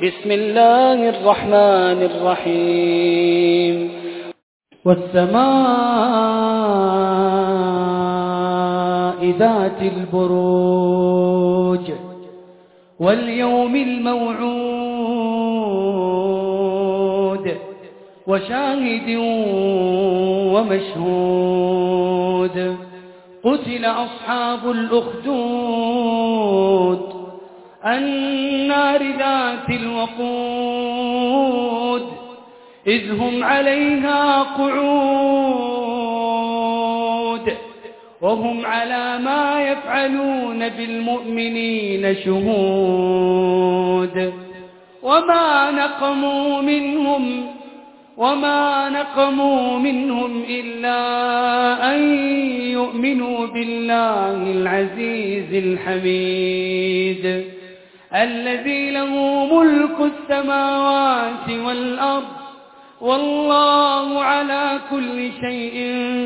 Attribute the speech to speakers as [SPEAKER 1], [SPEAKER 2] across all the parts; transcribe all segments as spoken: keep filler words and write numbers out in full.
[SPEAKER 1] بسم الله الرحمن الرحيم
[SPEAKER 2] والسماء ذات البروج واليوم الموعود وشاهد ومشهود قتل أصحاب الأخدود النار ذات الوقود إذ هم عليها قعود وهم على ما يفعلون بالمؤمنين شهود وما نقموا منهم وما نقموا منهم إلا أن يؤمنوا بالله العزيز الحميد الذي له ملك السماوات والأرض والله على كل شيء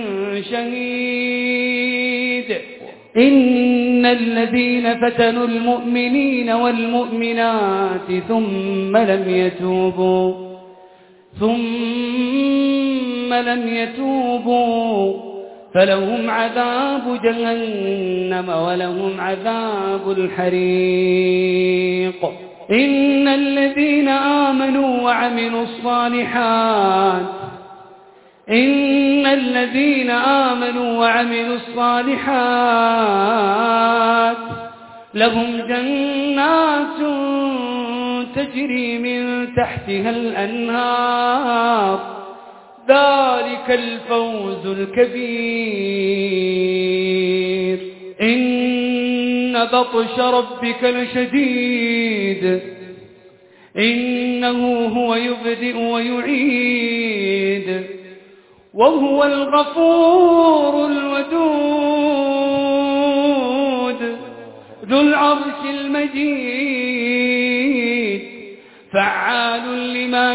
[SPEAKER 2] شهيد إن الذين فتنوا المؤمنين والمؤمنات ثم لم يتوبوا ثم لم يتوبوا فلهم عذاب جهنم ولهم عذاب الحريق إن الذين آمنوا وعملوا الصالحات إن الذين آمنوا وعملوا الصالحات لهم جنات تجري من تحتها الأنهار ذلك الفوز الكبير إن بطش ربك لشديد إنه هو يبدئ ويعيد وهو الغفور الودود ذو العرش المجيد فعال لما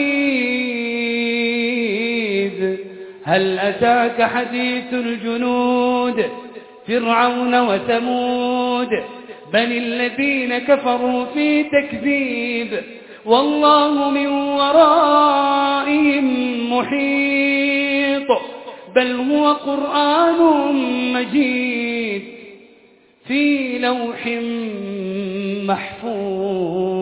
[SPEAKER 2] يريد هل أتاك حديث الجنود فرعون وثمود بل الذين كفروا في تكذيب والله من ورائهم محيط بل هو قرآن مجيد في لوح محفوظ.